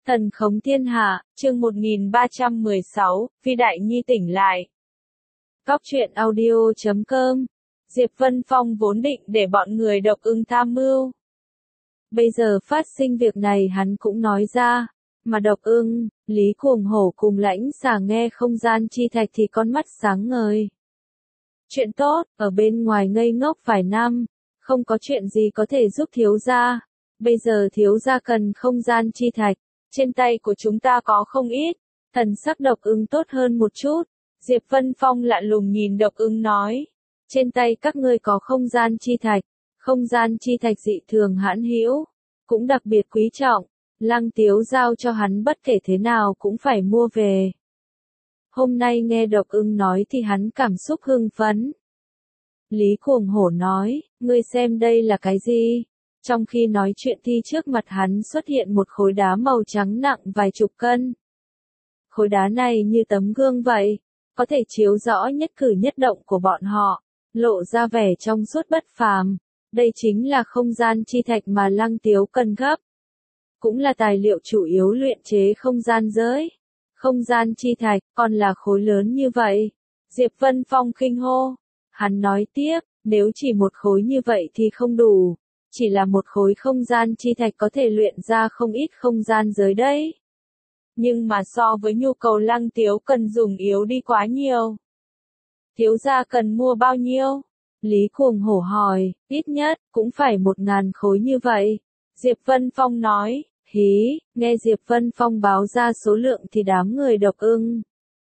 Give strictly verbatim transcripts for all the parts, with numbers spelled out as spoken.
Thần khống thiên hạ, chương một nghìn ba trăm mười sáu, Vi Đại Nhi tỉnh lại. Góc truyện audio chấm com. Diệp Vân Phong vốn định để bọn người Độc Ưng tham mưu. Bây giờ phát sinh việc này hắn cũng nói ra, mà Độc Ưng, Lý Cuồng Hổ cùng Lãnh Xà nghe không gian chi thạch thì con mắt sáng ngời. Chuyện tốt, ở bên ngoài ngây ngốc vài năm, không có chuyện gì có thể giúp thiếu gia. Bây giờ thiếu gia cần không gian chi thạch, trên tay của chúng ta có không ít. Thần sắc Độc Ưng tốt hơn một chút. Diệp Vân Phong lạ lùng nhìn Độc Ưng nói, trên tay các ngươi có không gian chi thạch, không gian chi thạch dị thường hãn hữu, cũng đặc biệt quý trọng, Lăng Tiếu giao cho hắn bất kể thế nào cũng phải mua về. Hôm nay nghe Độc Ưng nói thì hắn cảm xúc hưng phấn. Lý Cuồng Hổ nói, ngươi xem đây là cái gì? Trong khi nói chuyện thì trước mặt hắn xuất hiện một khối đá màu trắng nặng vài chục cân. Khối đá này như tấm gương vậy, có thể chiếu rõ nhất cử nhất động của bọn họ, lộ ra vẻ trong suốt bất phàm. Đây chính là không gian chi thạch mà Lăng Tiếu cần gấp. Cũng là tài liệu chủ yếu luyện chế không gian giới. Không gian chi thạch còn là khối lớn như vậy. Diệp Vân Phong khinh hô. Hắn nói tiếp, nếu chỉ một khối như vậy thì không đủ. Chỉ là một khối không gian chi thạch có thể luyện ra không ít không gian giới đấy. Nhưng mà so với nhu cầu Lăng Tiếu cần dùng yếu đi quá nhiều. Thiếu gia cần mua bao nhiêu? Lý Cuồng Hổ hỏi, ít nhất cũng phải một ngàn khối như vậy. Diệp Vân Phong nói, hí, nghe Diệp Vân Phong báo ra số lượng thì đám người Độc Ưng.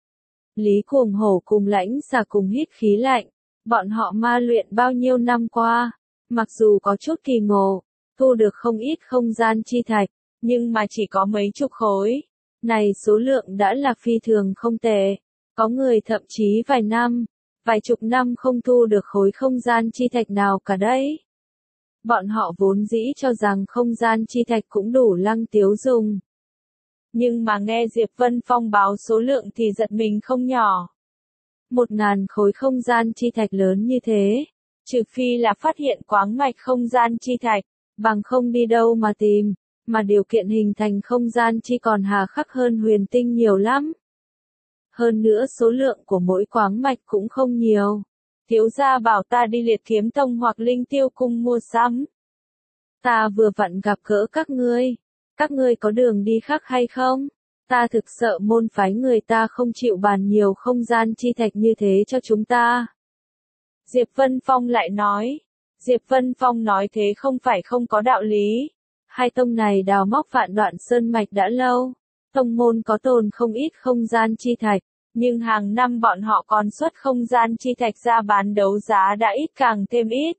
Lý Cuồng Hổ cùng Lãnh Xà cùng hít khí lạnh, bọn họ ma luyện bao nhiêu năm qua, mặc dù có chút kỳ ngộ, thu được không ít không gian chi thạch, nhưng mà chỉ có mấy chục khối. Này số lượng đã là phi thường không tệ, có người thậm chí vài năm, vài chục năm không thu được khối không gian chi thạch nào cả đấy. Bọn họ vốn dĩ cho rằng không gian chi thạch cũng đủ Lăng Tiếu dùng. Nhưng mà nghe Diệp Vân Phong báo số lượng thì giật mình không nhỏ. Một ngàn khối không gian chi thạch lớn như thế, trừ phi là phát hiện quáng mạch không gian chi thạch, bằng không đi đâu mà tìm, mà điều kiện hình thành không gian chi còn hà khắc hơn huyền tinh nhiều lắm. Hơn nữa số lượng của mỗi quáng mạch cũng không nhiều. Thiếu gia bảo ta đi Liệt Kiếm Tông hoặc Linh Tiêu Cung mua sắm. Ta vừa vặn gặp gỡ các ngươi. Các ngươi có đường đi khác hay không? Ta thực sợ môn phái người ta không chịu bàn nhiều không gian chi thạch như thế cho chúng ta. Diệp Vân Phong lại nói. Diệp Vân Phong nói thế không phải không có đạo lý. Hai tông này đào móc Vạn Đoạn Sơn Mạch đã lâu. Tông môn có tồn không ít không gian chi thạch. Nhưng hàng năm bọn họ còn xuất không gian chi thạch ra bán đấu giá đã ít càng thêm ít.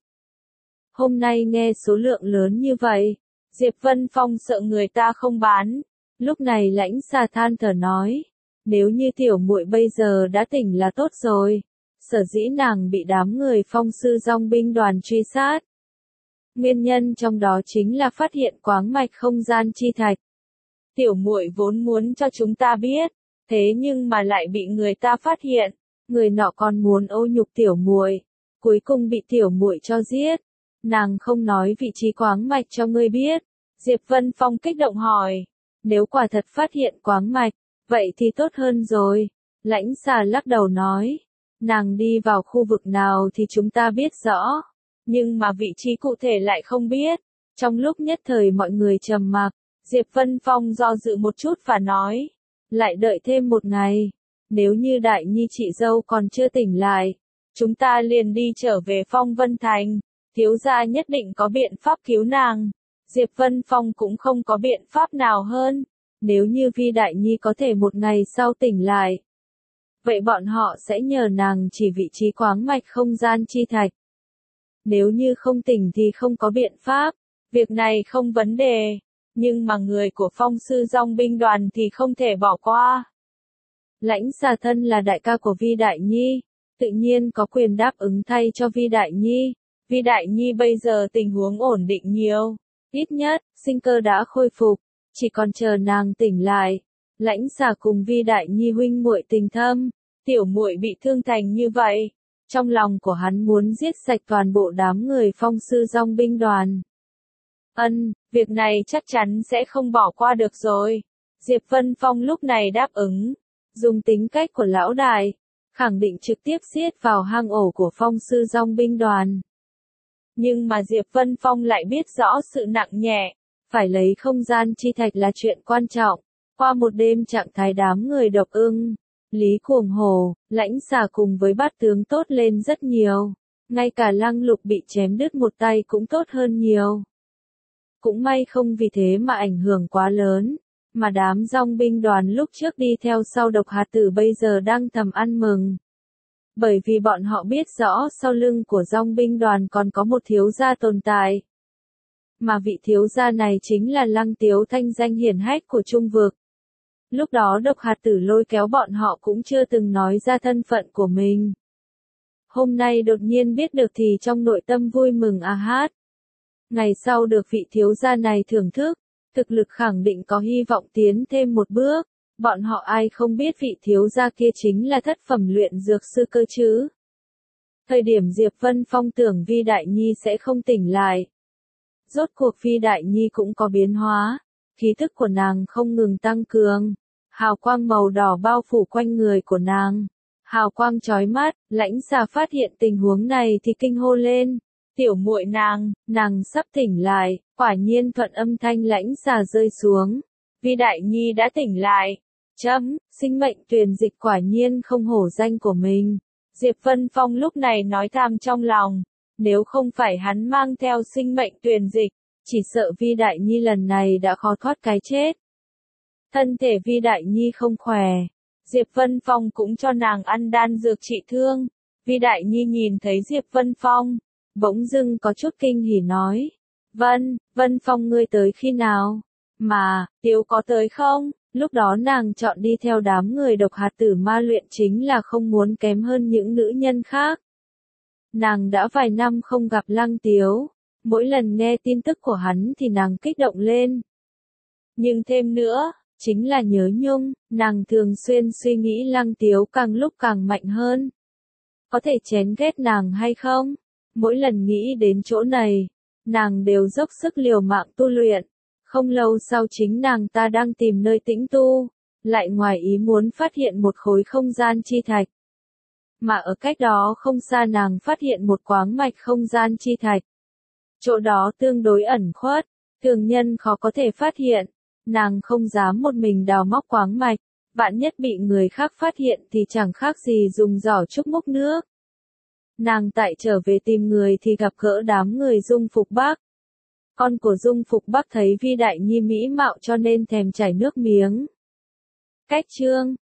Hôm nay nghe số lượng lớn như vậy, Diệp Vân Phong sợ người ta không bán. Lúc này Lãnh Xà than thở nói, nếu như tiểu muội bây giờ đã tỉnh là tốt rồi. Sở dĩ nàng bị đám người Phong sư dòng binh đoàn truy sát. Nguyên nhân trong đó chính là phát hiện quáng mạch không gian chi thạch. Tiểu muội vốn muốn cho chúng ta biết. Thế nhưng mà lại bị người ta phát hiện, người nọ còn muốn ô nhục tiểu muội, cuối cùng bị tiểu muội cho giết. Nàng không nói vị trí quáng mạch cho ngươi biết. Diệp Vân Phong kích động hỏi, nếu quả thật phát hiện quáng mạch, vậy thì tốt hơn rồi. Lãnh Xà lắc đầu nói, nàng đi vào khu vực nào thì chúng ta biết rõ, nhưng mà vị trí cụ thể lại không biết. Trong lúc nhất thời mọi người trầm mặc, Diệp Vân Phong do dự một chút và nói, lại đợi thêm một ngày, nếu như Đại Nhi chị dâu còn chưa tỉnh lại, chúng ta liền đi trở về Phong Vân Thành, thiếu gia nhất định có biện pháp cứu nàng. Diệp Vân Phong cũng không có biện pháp nào hơn, nếu như Vi Đại Nhi có thể một ngày sau tỉnh lại, vậy bọn họ sẽ nhờ nàng chỉ vị trí quáng mạch không gian chi thạch. Nếu như không tỉnh thì không có biện pháp, việc này không vấn đề. Nhưng mà người của Phong sư dòng binh đoàn thì không thể bỏ qua. Lãnh Xà thân là đại ca của Vi Đại Nhi, tự nhiên có quyền đáp ứng thay cho Vi Đại Nhi. Vi Đại Nhi bây giờ tình huống ổn định nhiều, ít nhất, sinh cơ đã khôi phục, chỉ còn chờ nàng tỉnh lại. Lãnh Xà cùng Vi Đại Nhi huynh muội tình thâm, tiểu muội bị thương thành như vậy. Trong lòng của hắn muốn giết sạch toàn bộ đám người Phong sư dòng binh đoàn. Ân, việc này chắc chắn sẽ không bỏ qua được rồi. Diệp Vân Phong lúc này đáp ứng, dùng tính cách của lão đại, khẳng định trực tiếp xiết vào hang ổ của phong sư dòng binh đoàn. Nhưng mà Diệp Vân Phong lại biết rõ sự nặng nhẹ, phải lấy không gian chi thạch là chuyện quan trọng. Qua một đêm trạng thái đám người độc ưng, Lý Cuồng Hồ, Lãnh Xà cùng với bát tướng tốt lên rất nhiều. Ngay cả Lăng Lục bị chém đứt một tay cũng tốt hơn nhiều. Cũng may không vì thế mà ảnh hưởng quá lớn, mà đám dòng binh đoàn lúc trước đi theo sau Độc Hạt Tử bây giờ đang thầm ăn mừng. Bởi vì bọn họ biết rõ sau lưng của dòng binh đoàn còn có một thiếu gia tồn tại. Mà vị thiếu gia này chính là Lăng Tiếu thanh danh hiển hách của Trung Vực. Lúc đó Độc Hạt Tử lôi kéo bọn họ cũng chưa từng nói ra thân phận của mình. Hôm nay đột nhiên biết được thì trong nội tâm vui mừng a hát. Ngày sau được vị thiếu gia này thưởng thức, thực lực khẳng định có hy vọng tiến thêm một bước. Bọn họ ai không biết vị thiếu gia kia chính là thất phẩm luyện dược sư cơ chứ. Thời điểm Diệp Vân Phong tưởng Vi Đại Nhi sẽ không tỉnh lại. Rốt cuộc Vi Đại Nhi cũng có biến hóa, khí thức của nàng không ngừng tăng cường. Hào quang màu đỏ bao phủ quanh người của nàng. Hào quang chói mắt, Lãnh Xà phát hiện tình huống này thì kinh hô lên. Tiểu muội nàng, nàng sắp tỉnh lại, quả nhiên thuận âm thanh Lãnh Xà rơi xuống. Vi Đại Nhi đã tỉnh lại. Chấm, sinh mệnh truyền dịch quả nhiên không hổ danh của mình. Diệp Vân Phong lúc này nói tham trong lòng. Nếu không phải hắn mang theo sinh mệnh truyền dịch, chỉ sợ Vi Đại Nhi lần này đã khó thoát cái chết. Thân thể Vi Đại Nhi không khỏe. Diệp Vân Phong cũng cho nàng ăn đan dược trị thương. Vi Đại Nhi nhìn thấy Diệp Vân Phong, bỗng dưng có chút kinh hỉ nói. Vân, Vân Phong ngươi tới khi nào? Mà, Tiếu có tới không? Lúc đó nàng chọn đi theo đám người Độc Hạt Tử ma luyện chính là không muốn kém hơn những nữ nhân khác. Nàng đã vài năm không gặp Lăng Tiếu, mỗi lần nghe tin tức của hắn thì nàng kích động lên. Nhưng thêm nữa, chính là nhớ nhung, nàng thường xuyên suy nghĩ Lăng Tiếu càng lúc càng mạnh hơn. Có thể chén ghét nàng hay không? Mỗi lần nghĩ đến chỗ này, nàng đều dốc sức liều mạng tu luyện. Không lâu sau chính nàng ta đang tìm nơi tĩnh tu, lại ngoài ý muốn phát hiện một khối không gian chi thạch. Mà ở cách đó không xa nàng phát hiện một quáng mạch không gian chi thạch. Chỗ đó tương đối ẩn khuất, thường nhân khó có thể phát hiện. Nàng không dám một mình đào móc quáng mạch, vạn nhất bị người khác phát hiện thì chẳng khác gì dùng giỏ trúc múc nước. Nàng tại trở về tìm người thì gặp gỡ đám người Dung Phục Bắc. Con của Dung Phục Bắc thấy Vi Đại Nhi mỹ mạo cho nên thèm chảy nước miếng. Cách chương